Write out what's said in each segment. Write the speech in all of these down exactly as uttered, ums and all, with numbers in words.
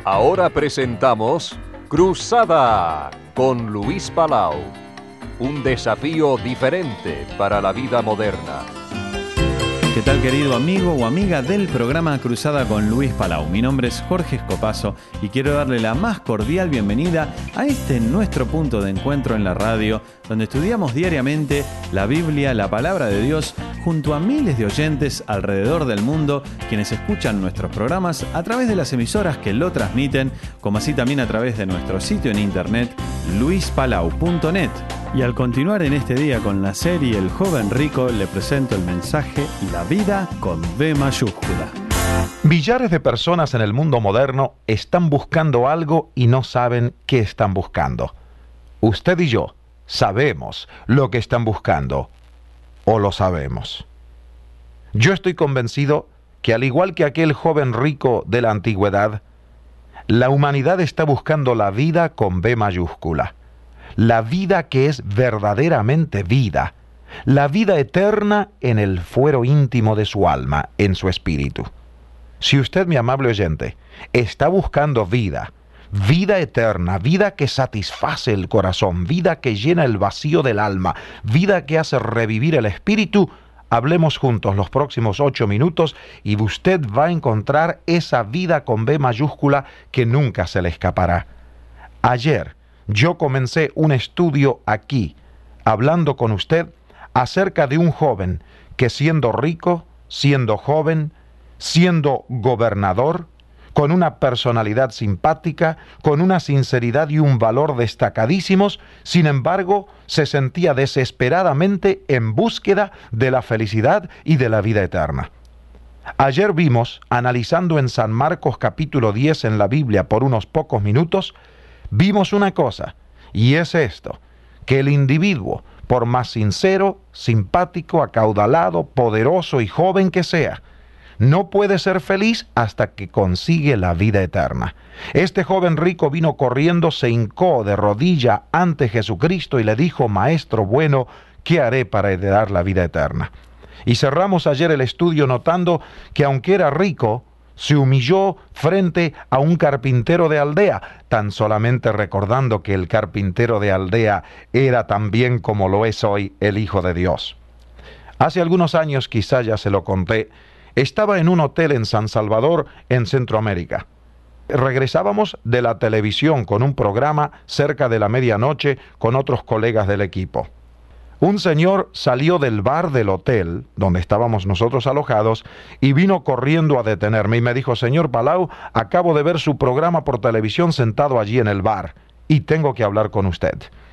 Ahora presentamos Cruzada con Luis Palau. Un desafío diferente para la vida moderna. ¿Qué tal, querido amigo o amiga del programa Cruzada con Luis Palau? Mi nombre es Jorge Escopazo y quiero darle la más cordial bienvenida a este nuestro punto de encuentro en la radio, donde estudiamos diariamente la Biblia, la Palabra de Dios, junto a miles de oyentes alrededor del mundo, quienes escuchan nuestros programas a través de las emisoras que lo transmiten, como así también a través de nuestro sitio en internet, luis palau punto net. Y al continuar en este día con la serie El Joven Rico, le presento el mensaje La Vida con B mayúscula. Millares de personas en el mundo moderno están buscando algo y no saben qué están buscando. Usted y yo sabemos lo que están buscando, o lo sabemos. Yo estoy convencido que, al igual que aquel joven rico de la antigüedad, la humanidad está buscando la vida con B mayúscula. La vida que es verdaderamente vida, la vida eterna en el fuero íntimo de su alma, en su espíritu. Si usted, mi amable oyente, está buscando vida, vida eterna, vida que satisface el corazón, vida que llena el vacío del alma, vida que hace revivir el espíritu, hablemos juntos los próximos ocho minutos y usted va a encontrar esa vida con B mayúscula que nunca se le escapará. Ayer, yo comencé un estudio aquí, hablando con usted acerca de un joven que, siendo rico, siendo joven, siendo gobernador, con una personalidad simpática, con una sinceridad y un valor destacadísimos, sin embargo, se sentía desesperadamente en búsqueda de la felicidad y de la vida eterna. Ayer vimos, analizando en San Marcos capítulo diez en la Biblia por unos pocos minutos, vimos una cosa, y es esto, que el individuo, por más sincero, simpático, acaudalado, poderoso y joven que sea, no puede ser feliz hasta que consigue la vida eterna. Este joven rico vino corriendo, se hincó de rodilla ante Jesucristo y le dijo: Maestro bueno, ¿qué haré para heredar la vida eterna? Y cerramos ayer el estudio notando que, aunque era rico, se humilló frente a un carpintero de aldea, tan solamente recordando que el carpintero de aldea era también, como lo es hoy, el Hijo de Dios. Hace algunos años, quizá ya se lo conté, estaba en un hotel en San Salvador, en Centroamérica. Regresábamos de la televisión con un programa cerca de la medianoche con otros colegas del equipo. Un señor salió del bar del hotel, donde estábamos nosotros alojados, y vino corriendo a detenerme y me dijo: Señor Palau, acabo de ver su programa por televisión sentado allí en el bar, y tengo que hablar con usted.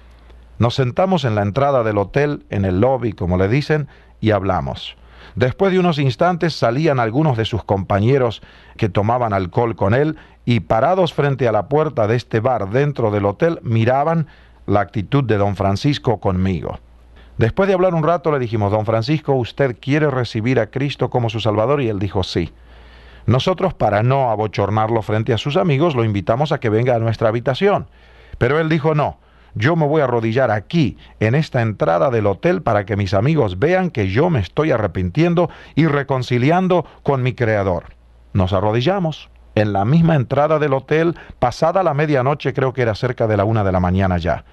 Nos sentamos en la entrada del hotel, en el lobby, como le dicen, y hablamos. Después de unos instantes salían algunos de sus compañeros que tomaban alcohol con él, y parados frente a la puerta de este bar dentro del hotel, miraban la actitud de don Francisco conmigo. Después de hablar un rato le dijimos: Don Francisco, ¿usted quiere recibir a Cristo como su Salvador? Y él dijo sí. Nosotros, para no abochornarlo frente a sus amigos, lo invitamos a que venga a nuestra habitación. Pero él dijo: no, yo me voy a arrodillar aquí, en esta entrada del hotel, para que mis amigos vean que yo me estoy arrepintiendo y reconciliando con mi Creador. Nos arrodillamos en la misma entrada del hotel, pasada la medianoche, creo que era cerca de la una de la mañana ya.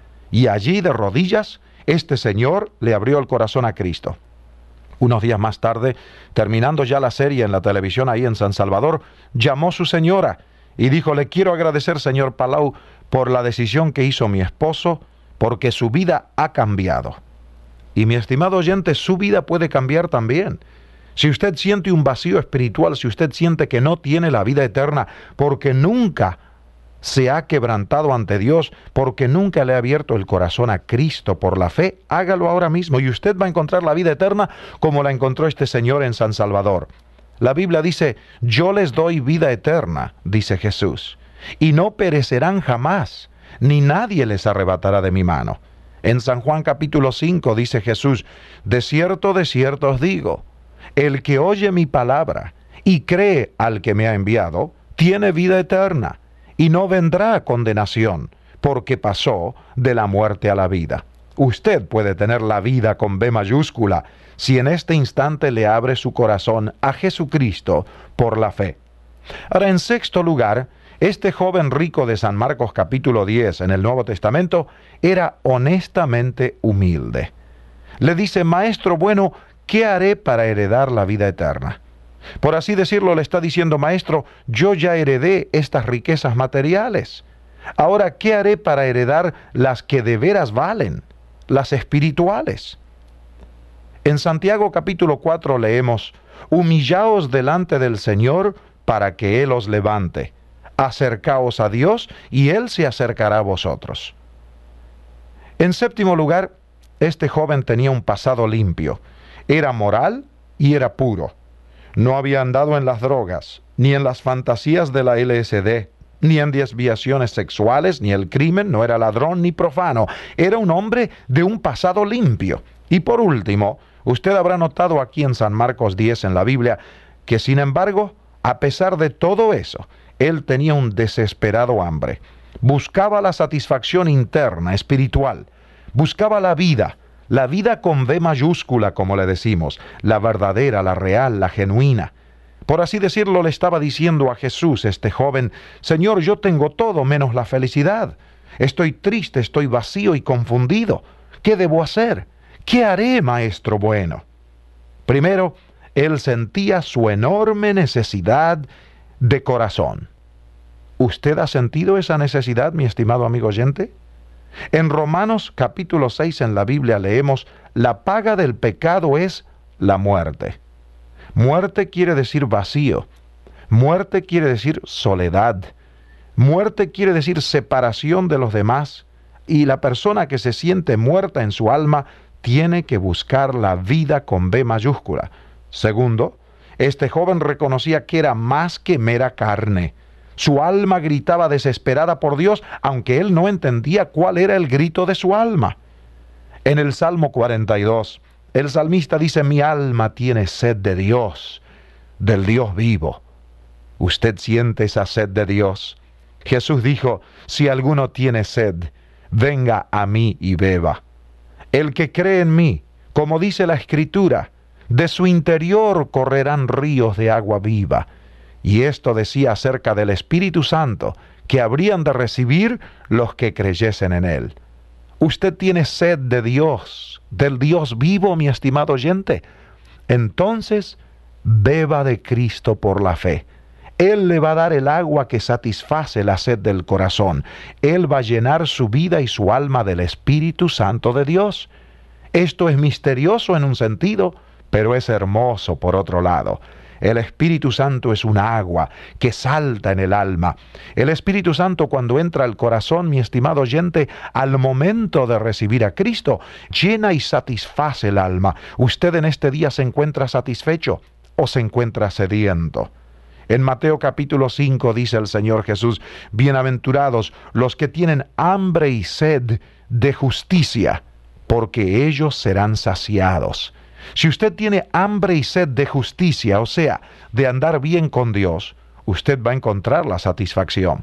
Y allí, de rodillas, este señor le abrió el corazón a Cristo. Unos días más tarde, terminando ya la serie en la televisión ahí en San Salvador, llamó su señora y dijo: le quiero agradecer, señor Palau, por la decisión que hizo mi esposo, porque su vida ha cambiado. Y mi estimado oyente, su vida puede cambiar también. Si usted siente un vacío espiritual, si usted siente que no tiene la vida eterna, porque nunca se ha quebrantado ante Dios, porque nunca le ha abierto el corazón a Cristo por la fe, hágalo ahora mismo y usted va a encontrar la vida eterna como la encontró este señor en San Salvador. La Biblia dice: yo les doy vida eterna, dice Jesús, y no perecerán jamás, ni nadie les arrebatará de mi mano. En San Juan capítulo cinco dice Jesús: de cierto, de cierto os digo, el que oye mi palabra y cree al que me ha enviado, tiene vida eterna, y no vendrá a condenación, porque pasó de la muerte a la vida. Usted puede tener la vida con B mayúscula si en este instante le abre su corazón a Jesucristo por la fe. Ahora, en sexto lugar, Este joven rico de San Marcos capítulo diez en el Nuevo Testamento era honestamente humilde. Le dice: Maestro bueno, ¿qué haré para heredar la vida eterna? Por así decirlo, le está diciendo: Maestro, yo ya heredé estas riquezas materiales. Ahora, ¿qué haré para heredar las que de veras valen, las espirituales? En Santiago capítulo cuatro leemos: Humillaos delante del Señor para que Él os levante. Acercaos a Dios y Él se acercará a vosotros. En séptimo lugar, este joven tenía un pasado limpio. Era moral y era puro. No había andado en las drogas, ni en las fantasías de la L S D, ni en desviaciones sexuales, ni el crimen. No era ladrón ni profano. Era un hombre de un pasado limpio. Y por último, usted habrá notado aquí en San Marcos diez en la Biblia que, sin embargo, a pesar de todo eso, él tenía un desesperado hambre. Buscaba la satisfacción interna, espiritual. Buscaba la vida, la vida con V mayúscula, como le decimos, la verdadera, la real, la genuina. Por así decirlo, le estaba diciendo a Jesús, este joven: Señor, yo tengo todo menos la felicidad. Estoy triste, estoy vacío y confundido. ¿Qué debo hacer? ¿Qué haré, Maestro bueno? Primero, él sentía su enorme necesidad de corazón. ¿Usted ha sentido esa necesidad, mi estimado amigo oyente? En Romanos capítulo seis en la Biblia leemos: la paga del pecado es la muerte. Muerte quiere decir vacío. Muerte quiere decir soledad. Muerte quiere decir separación de los demás. Y la persona que se siente muerta en su alma tiene que buscar la vida con B mayúscula. Segundo, este joven reconocía que era más que mera carne. Su alma gritaba desesperada por Dios, aunque él no entendía cuál era el grito de su alma. En el Salmo cuarenta y dos, el salmista dice: mi alma tiene sed de Dios, del Dios vivo. ¿Usted siente esa sed de Dios? Jesús dijo: si alguno tiene sed, venga a mí y beba. El que cree en mí, como dice la Escritura, de su interior correrán ríos de agua viva. Y esto decía acerca del Espíritu Santo, que habrían de recibir los que creyesen en Él. ¿Usted tiene sed de Dios, del Dios vivo, mi estimado oyente? Entonces, beba de Cristo por la fe. Él le va a dar el agua que satisface la sed del corazón. Él va a llenar su vida y su alma del Espíritu Santo de Dios. Esto es misterioso en un sentido, pero es hermoso por otro lado. El Espíritu Santo es un agua que salta en el alma. El Espíritu Santo, cuando entra al corazón, mi estimado oyente, al momento de recibir a Cristo, llena y satisface el alma. ¿Usted en este día se encuentra satisfecho o se encuentra sediento? En Mateo capítulo cinco dice el Señor Jesús: bienaventurados los que tienen hambre y sed de justicia, porque ellos serán saciados. Si usted tiene hambre y sed de justicia, o sea, de andar bien con Dios, usted va a encontrar la satisfacción.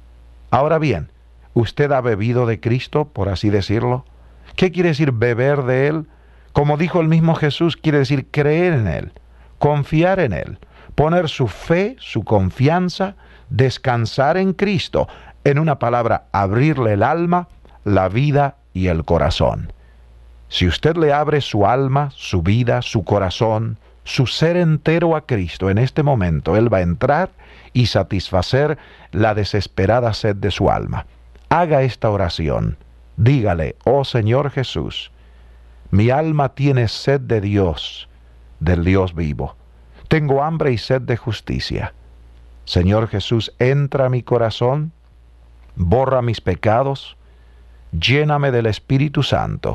Ahora bien, ¿usted ha bebido de Cristo, por así decirlo? ¿Qué quiere decir beber de Él? Como dijo el mismo Jesús, quiere decir creer en Él, confiar en Él, poner su fe, su confianza, descansar en Cristo. En una palabra, abrirle el alma, la vida y el corazón. Si usted le abre su alma, su vida, su corazón, su ser entero a Cristo, en este momento Él va a entrar y satisfacer la desesperada sed de su alma. Haga esta oración. Dígale: oh Señor Jesús, mi alma tiene sed de Dios, del Dios vivo. Tengo hambre y sed de justicia. Señor Jesús, entra a mi corazón, borra mis pecados, lléname del Espíritu Santo.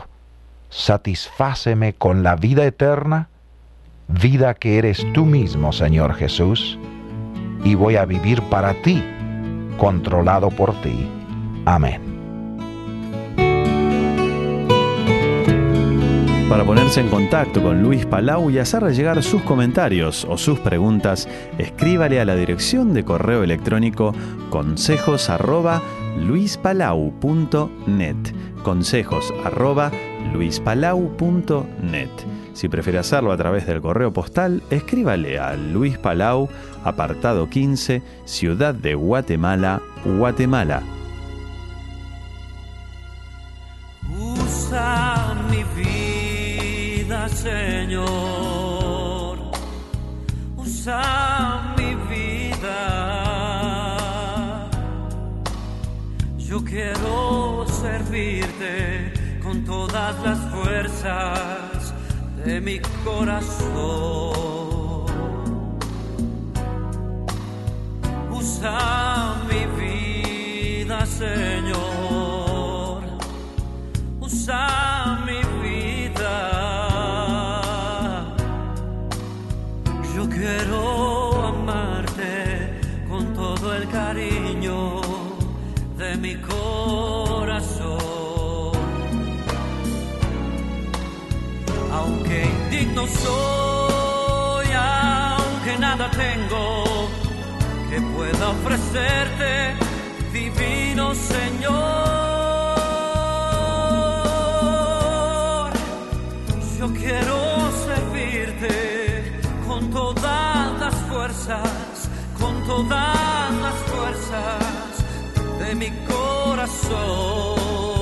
Satisfáceme con la vida eterna, vida que eres tú mismo, Señor Jesús, y voy a vivir para ti, controlado por ti. Amén. Para ponerse en contacto con Luis Palau y hacerle llegar sus comentarios o sus preguntas, escríbale a la dirección de correo electrónico consejos arroba luispalau punto net. Consejos arroba luispalau punto net. Si prefiere hacerlo a través del correo postal, escríbale a Luis Palau, apartado quince, Ciudad de Guatemala, Guatemala. Usa mi vida, Señor. Usa mi vida. Yo quiero servirte con todas las fuerzas de mi corazón. Usa mi vida, Señor. Usa mi vida. Yo quiero amarte con todo el cariño de mi corazón. Aunque indigno soy, aunque nada tengo que pueda ofrecerte, divino Señor. Yo quiero servirte con todas las fuerzas, con todas las fuerzas de mi corazón.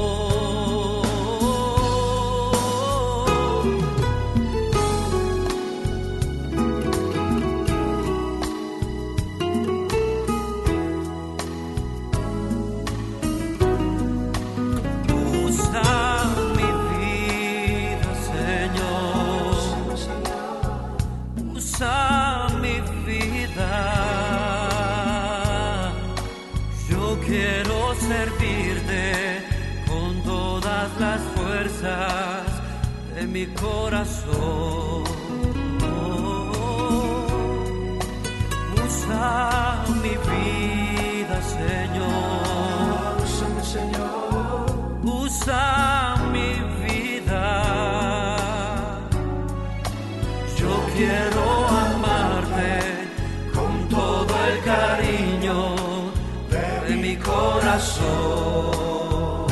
Quiero servirte con todas las fuerzas de mi corazón. Usa mi vida, Señor. Usa mi vida. Yo quiero amarte con todo el cariño de mi corazón.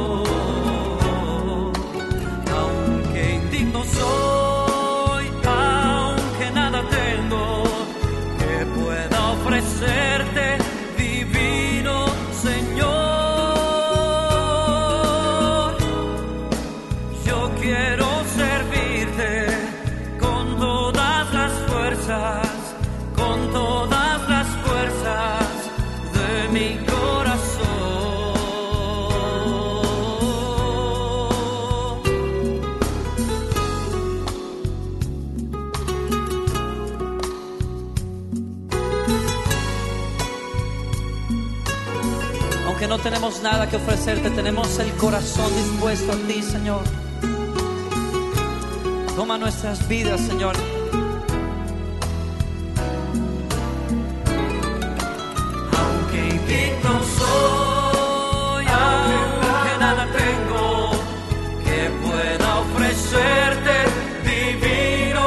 Aunque indigno soy, aunque nada tengo que pueda ofrecerte, divino Señor. Yo quiero servirte con todas las fuerzas, con todas las fuerzas de mi corazón. Aunque no tenemos nada que ofrecerte, tenemos el corazón dispuesto a ti, Señor. Toma nuestras vidas, Señor. No soy, aunque nada tengo que pueda ofrecerte, divino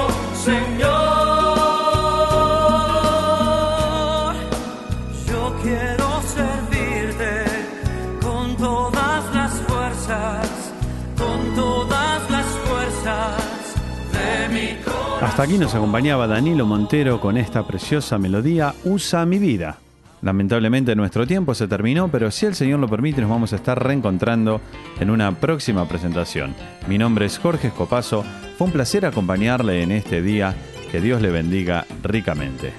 Señor. Yo quiero servirte con todas las fuerzas, con todas las fuerzas de mi corazón. Hasta aquí nos acompañaba Danilo Montero con esta preciosa melodía, Usa mi vida. Lamentablemente nuestro tiempo se terminó, pero si el Señor lo permite nos vamos a estar reencontrando en una próxima presentación. Mi nombre es Jorge Escopazo, fue un placer acompañarle en este día, que Dios le bendiga ricamente.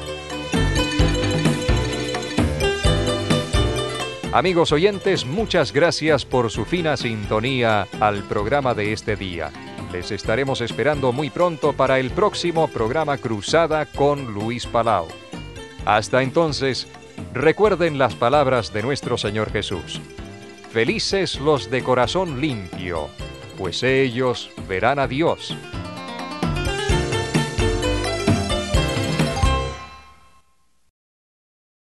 Amigos oyentes, muchas gracias por su fina sintonía al programa de este día. Les estaremos esperando muy pronto para el próximo programa Cruzada con Luis Palau. Hasta entonces, recuerden las palabras de nuestro Señor Jesús. Felices los de corazón limpio, pues ellos verán a Dios.